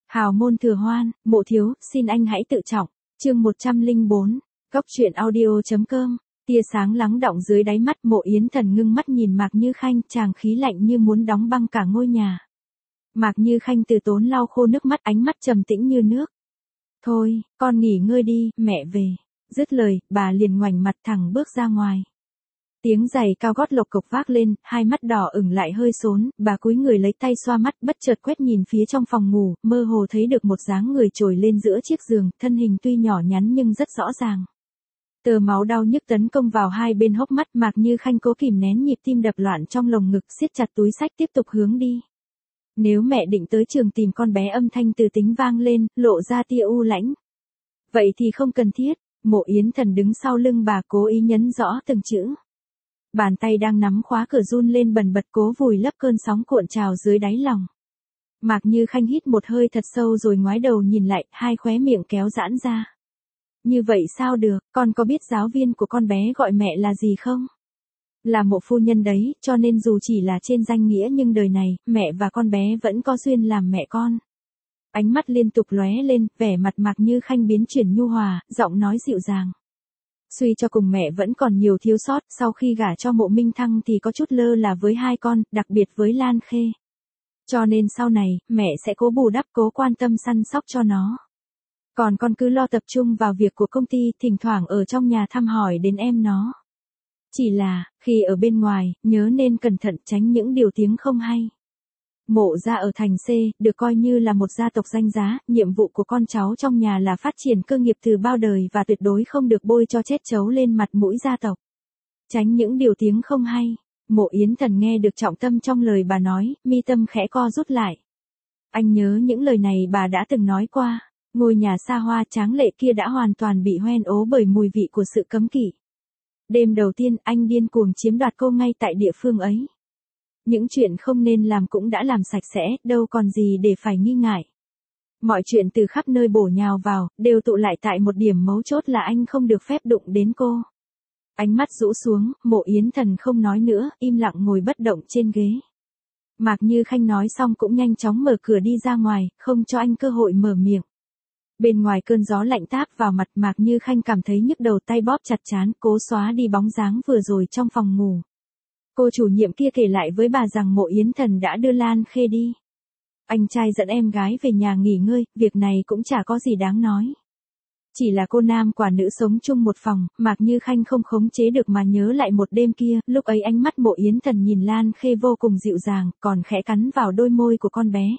Hào môn thừa hoan, mộ thiếu, xin anh hãy tự trọng. Chương 104, Góc truyện audio.com. Tia sáng lắng đọng dưới đáy mắt, Mộ Yến Thần ngưng mắt nhìn Mạc Như Khanh, tràng khí lạnh như muốn đóng băng cả ngôi nhà. Mạc Như Khanh từ tốn lau khô nước mắt, ánh mắt trầm tĩnh như nước. Thôi, con nghỉ ngơi đi, mẹ về. Dứt lời, bà liền ngoảnh mặt thẳng bước ra ngoài. Tiếng giày cao gót lộc cộc vác lên, hai mắt đỏ ửng lại hơi xốn, bà cúi người lấy tay xoa mắt, bất chợt quét nhìn phía trong phòng ngủ, mơ hồ thấy được một dáng người trồi lên giữa chiếc giường, thân hình tuy nhỏ nhắn nhưng rất rõ ràng. Tờ máu đau nhức tấn công vào hai bên hốc mắt, Mạc Như Khanh cố kìm nén nhịp tim đập loạn trong lồng ngực, siết chặt túi xách tiếp tục hướng đi. Nếu mẹ định tới trường tìm con bé, âm thanh từ tính vang lên, lộ ra tia u lãnh. Vậy thì không cần thiết. Mộ Yến Thần đứng sau lưng bà cố ý nhấn rõ từng chữ. Bàn tay đang nắm khóa cửa run lên bần bật, cố vùi lấp cơn sóng cuộn trào dưới đáy lòng. Mạc Như Khanh hít một hơi thật sâu rồi ngoái đầu nhìn lại, hai khóe miệng kéo giãn ra. Như vậy sao được, con có biết giáo viên của con bé gọi mẹ là gì không? Là Mộ phu nhân đấy, cho nên dù chỉ là trên danh nghĩa nhưng đời này, mẹ và con bé vẫn có duyên làm mẹ con. Ánh mắt liên tục lóe lên, vẻ mặt Mạc Như Khanh biến chuyển nhu hòa, giọng nói dịu dàng. Suy cho cùng mẹ vẫn còn nhiều thiếu sót, sau khi gả cho Mộ Minh Thăng thì có chút lơ là với hai con, đặc biệt với Lan Khê. Cho nên sau này, mẹ sẽ cố bù đắp, cố quan tâm săn sóc cho nó. Còn con cứ lo tập trung vào việc của công ty, thỉnh thoảng ở trong nhà thăm hỏi đến em nó. Chỉ là, khi ở bên ngoài, nhớ nên cẩn thận tránh những điều tiếng không hay. Mộ gia ở thành C, được coi như là một gia tộc danh giá, nhiệm vụ của con cháu trong nhà là phát triển cơ nghiệp từ bao đời và tuyệt đối không được bôi cho chết chấu lên mặt mũi gia tộc. Tránh những điều tiếng không hay. Mộ Yến Thần nghe được trọng tâm trong lời bà nói, mi tâm khẽ co rút lại. Anh nhớ những lời này bà đã từng nói qua, ngôi nhà xa hoa tráng lệ kia đã hoàn toàn bị hoen ố bởi mùi vị của sự cấm kỵ. Đêm đầu tiên, anh điên cuồng chiếm đoạt cô ngay tại địa phương ấy. Những chuyện không nên làm cũng đã làm sạch sẽ, đâu còn gì để phải nghi ngại. Mọi chuyện từ khắp nơi bổ nhào vào, đều tụ lại tại một điểm mấu chốt là anh không được phép đụng đến cô. Ánh mắt rũ xuống, Mộ Yến Thần không nói nữa, im lặng ngồi bất động trên ghế. Mạc Như Khanh nói xong cũng nhanh chóng mở cửa đi ra ngoài, không cho anh cơ hội mở miệng. Bên ngoài cơn gió lạnh táp vào mặt, Mạc Như Khanh cảm thấy nhức đầu, tay bóp chặt trán, cố xóa đi bóng dáng vừa rồi trong phòng ngủ. Cô chủ nhiệm kia kể lại với bà rằng Mộ Yến Thần đã đưa Lan Khê đi. Anh trai dẫn em gái về nhà nghỉ ngơi, việc này cũng chả có gì đáng nói. Chỉ là cô nam quả nữ sống chung một phòng, Mạc Như Khanh không khống chế được mà nhớ lại một đêm kia, lúc ấy ánh mắt Mộ Yến Thần nhìn Lan Khê vô cùng dịu dàng, còn khẽ cắn vào đôi môi của con bé.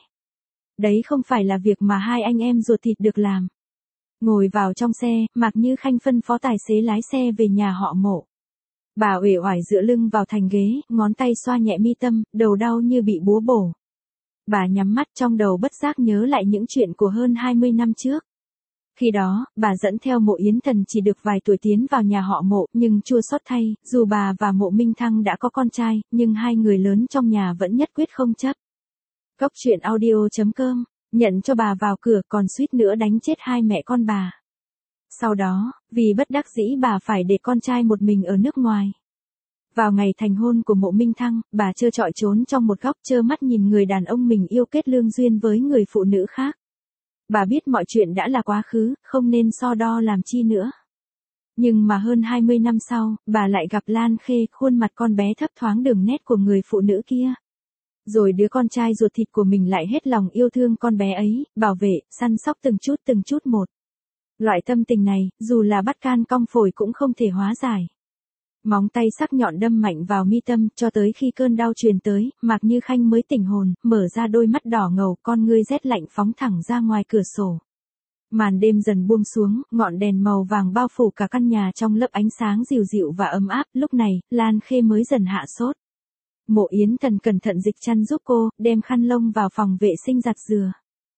Đấy không phải là việc mà hai anh em ruột thịt được làm. Ngồi vào trong xe, Mạc Như Khanh phân phó tài xế lái xe về nhà họ Mộ. Bà uể oải dựa lưng vào thành ghế, ngón tay xoa nhẹ mi tâm, đầu đau như bị búa bổ. Bà nhắm mắt, trong đầu bất giác nhớ lại những chuyện của hơn 20 năm trước. Khi đó, bà dẫn theo Mộ Yến Thần chỉ được vài tuổi tiến vào nhà họ Mộ, nhưng chua xót thay, dù bà và Mộ Minh Thăng đã có con trai, nhưng hai người lớn trong nhà vẫn nhất quyết không chấp. Góc truyện audio.com, nhận cho bà vào cửa còn suýt nữa đánh chết hai mẹ con bà. Sau đó, vì bất đắc dĩ bà phải để con trai một mình ở nước ngoài. Vào ngày thành hôn của Mộ Minh Thăng, bà trơ trọi trốn trong một góc trơ mắt nhìn người đàn ông mình yêu kết lương duyên với người phụ nữ khác. Bà biết mọi chuyện đã là quá khứ, không nên so đo làm chi nữa. Nhưng mà hơn 20 năm sau, bà lại gặp Lan Khê, khuôn mặt con bé thấp thoáng đường nét của người phụ nữ kia. Rồi đứa con trai ruột thịt của mình lại hết lòng yêu thương con bé ấy, bảo vệ, săn sóc từng chút một. Loại tâm tình này, dù là bắt can cong phổi cũng không thể hóa giải. Móng tay sắc nhọn đâm mạnh vào mi tâm, cho tới khi cơn đau truyền tới, Mạc Như Khanh mới tỉnh hồn, mở ra đôi mắt đỏ ngầu, con ngươi rét lạnh phóng thẳng ra ngoài cửa sổ. Màn đêm dần buông xuống, ngọn đèn màu vàng bao phủ cả căn nhà trong lớp ánh sáng dịu dịu và ấm áp, lúc này, Lan Khê mới dần hạ sốt. Mộ Yến Thần cẩn thận dịch chăn giúp cô, đem khăn lông vào phòng vệ sinh giặt rửa.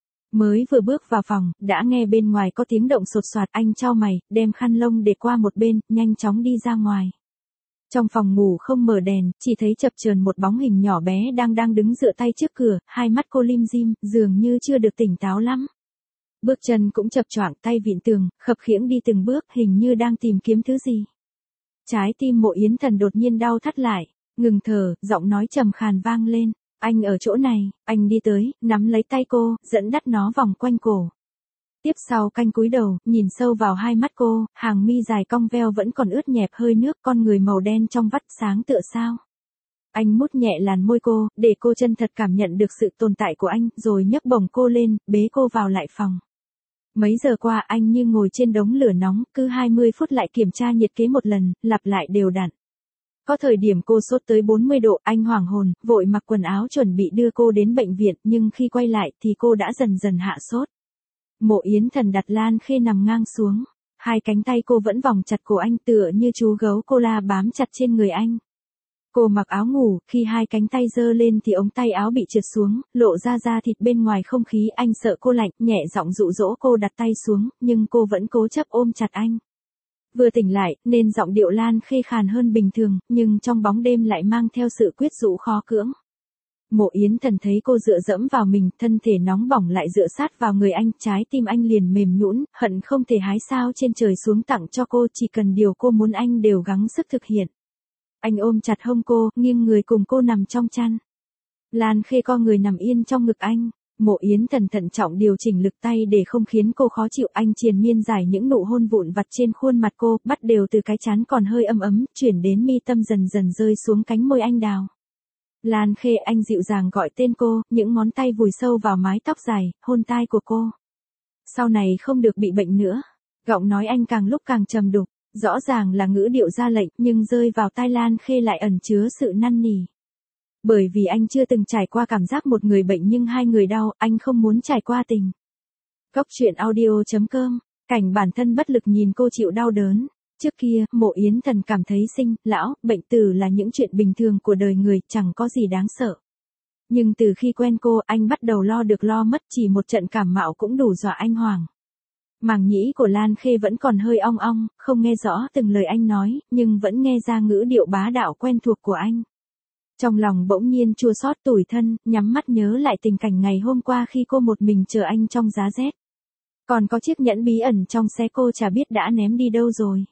Mới vừa bước vào phòng, đã nghe bên ngoài có tiếng động sột soạt, anh chau mày, đem khăn lông để qua một bên, nhanh chóng đi ra ngoài. Trong phòng ngủ không mở đèn, chỉ thấy chập chờn một bóng hình nhỏ bé đang đứng dựa tay trước cửa, hai mắt cô lim dim, dường như chưa được tỉnh táo lắm. Bước chân cũng chập choạng, tay vịn tường, khập khiễng đi từng bước, hình như đang tìm kiếm thứ gì. Trái tim Mộ Yến Thần đột nhiên đau thắt lại, ngừng thở, giọng nói trầm khàn vang lên. Anh ở chỗ này, anh đi tới, nắm lấy tay cô, dẫn dắt nó vòng quanh cổ. Tiếp sau canh cúi đầu, nhìn sâu vào hai mắt cô, hàng mi dài cong veo vẫn còn ướt nhẹp hơi nước, con người màu đen trong vắt sáng tựa sao. Anh mút nhẹ làn môi cô, để cô chân thật cảm nhận được sự tồn tại của anh, rồi nhấc bổng cô lên, bế cô vào lại phòng. Mấy giờ qua anh như ngồi trên đống lửa nóng, cứ 20 phút lại kiểm tra nhiệt kế một lần, lặp lại đều đặn. Có thời điểm cô sốt tới 40 độ, anh hoảng hồn, vội mặc quần áo chuẩn bị đưa cô đến bệnh viện, nhưng khi quay lại thì cô đã dần dần hạ sốt. Mộ Yến Thần đặt Lan Khê nằm ngang xuống. Hai cánh tay cô vẫn vòng chặt cổ anh tựa như chú gấu cola bám chặt trên người anh. Cô mặc áo ngủ, khi hai cánh tay giơ lên thì ống tay áo bị trượt xuống, lộ ra da thịt bên ngoài không khí. Anh sợ cô lạnh, nhẹ giọng dụ dỗ cô đặt tay xuống, nhưng cô vẫn cố chấp ôm chặt anh. Vừa tỉnh lại, nên giọng điệu Lan Khê khàn hơn bình thường, nhưng trong bóng đêm lại mang theo sự quyết dụ khó cưỡng. Mộ Yến Thần thấy cô dựa dẫm vào mình, thân thể nóng bỏng lại dựa sát vào người anh, trái tim anh liền mềm nhũn, hận không thể hái sao trên trời xuống tặng cho cô, chỉ cần điều cô muốn anh đều gắng sức thực hiện. Anh ôm chặt hông cô, nghiêng người cùng cô nằm trong chăn. Lan Khê co người nằm yên trong ngực anh. Mộ Yến Thần thận trọng điều chỉnh lực tay để không khiến cô khó chịu. Anh triền miên giải những nụ hôn vụn vặt trên khuôn mặt cô, bắt đều từ cái trán còn hơi ấm ấm, chuyển đến mi tâm dần dần rơi xuống cánh môi anh đào. Lan Khê, anh dịu dàng gọi tên cô, những ngón tay vùi sâu vào mái tóc dài, hôn tai của cô. Sau này không được bị bệnh nữa. Giọng nói anh càng lúc càng trầm đục, rõ ràng là ngữ điệu ra lệnh, nhưng rơi vào tai Lan Khê lại ẩn chứa sự năn nỉ. Bởi vì anh chưa từng trải qua cảm giác một người bệnh nhưng hai người đau, anh không muốn trải qua tình. Góc truyện audio.com, cảnh bản thân bất lực nhìn cô chịu đau đớn. Trước kia, Mộ Yến Thần cảm thấy sinh, lão, bệnh tử là những chuyện bình thường của đời người, chẳng có gì đáng sợ. Nhưng từ khi quen cô, anh bắt đầu lo được lo mất, chỉ một trận cảm mạo cũng đủ dọa anh hoảng. Màng nhĩ của Lan Khê vẫn còn hơi ong ong, không nghe rõ từng lời anh nói, nhưng vẫn nghe ra ngữ điệu bá đạo quen thuộc của anh. Trong lòng bỗng nhiên chua xót tủi thân, nhắm mắt nhớ lại tình cảnh ngày hôm qua khi cô một mình chờ anh trong giá rét. Còn có chiếc nhẫn bí ẩn trong xe cô chả biết đã ném đi đâu rồi.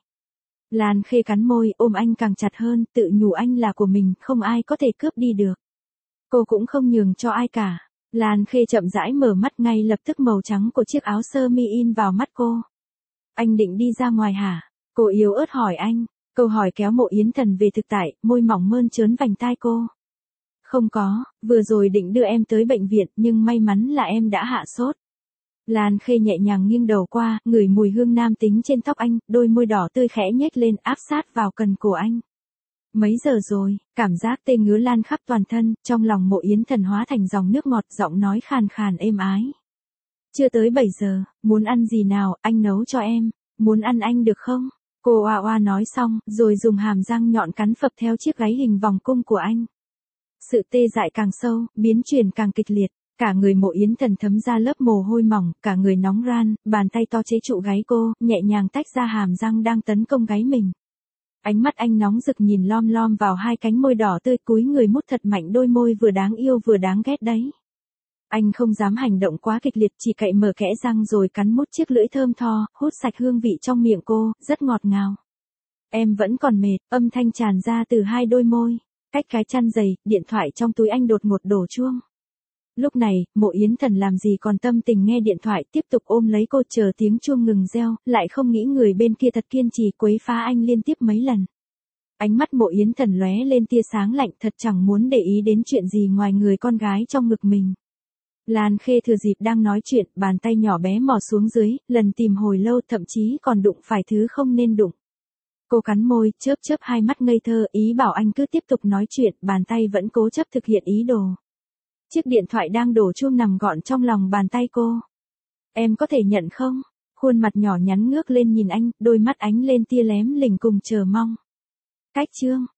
Lan Khê cắn môi, ôm anh càng chặt hơn, tự nhủ anh là của mình, không ai có thể cướp đi được. Cô cũng không nhường cho ai cả. Lan Khê chậm rãi mở mắt, ngay lập tức màu trắng của chiếc áo sơ mi in vào mắt cô. Anh định đi ra ngoài hả? Cô yếu ớt hỏi anh. Câu hỏi kéo Mộ Yến Thần về thực tại, môi mỏng mơn trớn vành tai cô. Không có, vừa rồi định đưa em tới bệnh viện, nhưng may mắn là em đã hạ sốt. Lan Khê nhẹ nhàng nghiêng đầu qua, ngửi mùi hương nam tính trên tóc anh, đôi môi đỏ tươi khẽ nhếch lên áp sát vào cần cổ anh. Mấy giờ rồi, cảm giác tê ngứa lan khắp toàn thân, trong lòng Mộ Yến Thần hóa thành dòng nước ngọt, giọng nói khàn khàn êm ái. Chưa tới 7 giờ, muốn ăn gì nào, anh nấu cho em, muốn ăn anh được không? Cô oa oa nói xong, rồi dùng hàm răng nhọn cắn phập theo chiếc gáy hình vòng cung của anh. Sự tê dại càng sâu, biến chuyển càng kịch liệt. Cả người Mộ Yến Thần thấm ra lớp mồ hôi mỏng, cả người nóng ran, bàn tay to chế trụ gáy cô, nhẹ nhàng tách ra hàm răng đang tấn công gáy mình. Ánh mắt anh nóng rực nhìn lom lom vào hai cánh môi đỏ tươi, cúi người mút thật mạnh đôi môi vừa đáng yêu vừa đáng ghét đấy. Anh không dám hành động quá kịch liệt, chỉ cậy mở kẽ răng rồi cắn mút chiếc lưỡi thơm tho, hút sạch hương vị trong miệng cô, rất ngọt ngào. Em vẫn còn mệt, âm thanh tràn ra từ hai đôi môi. Cách cái chăn dày, điện thoại trong túi anh đột ngột đổ chuông. Lúc này, Mộ Yến Thần làm gì còn tâm tình nghe điện thoại, tiếp tục ôm lấy cô chờ tiếng chuông ngừng reo, lại không nghĩ người bên kia thật kiên trì quấy phá anh liên tiếp mấy lần. Ánh mắt Mộ Yến Thần lóe lên tia sáng lạnh, thật chẳng muốn để ý đến chuyện gì ngoài người con gái trong ngực mình. Lan Khê thừa dịp đang nói chuyện, bàn tay nhỏ bé mò xuống dưới, lần tìm hồi lâu, thậm chí còn đụng phải thứ không nên đụng. Cô cắn môi, chớp chớp hai mắt ngây thơ, ý bảo anh cứ tiếp tục nói chuyện, bàn tay vẫn cố chấp thực hiện ý đồ. Chiếc điện thoại đang đổ chuông nằm gọn trong lòng bàn tay cô. Em có thể nhận không? Khuôn mặt nhỏ nhắn ngước lên nhìn anh, đôi mắt ánh lên tia lém lỉnh cùng chờ mong. Cách chương.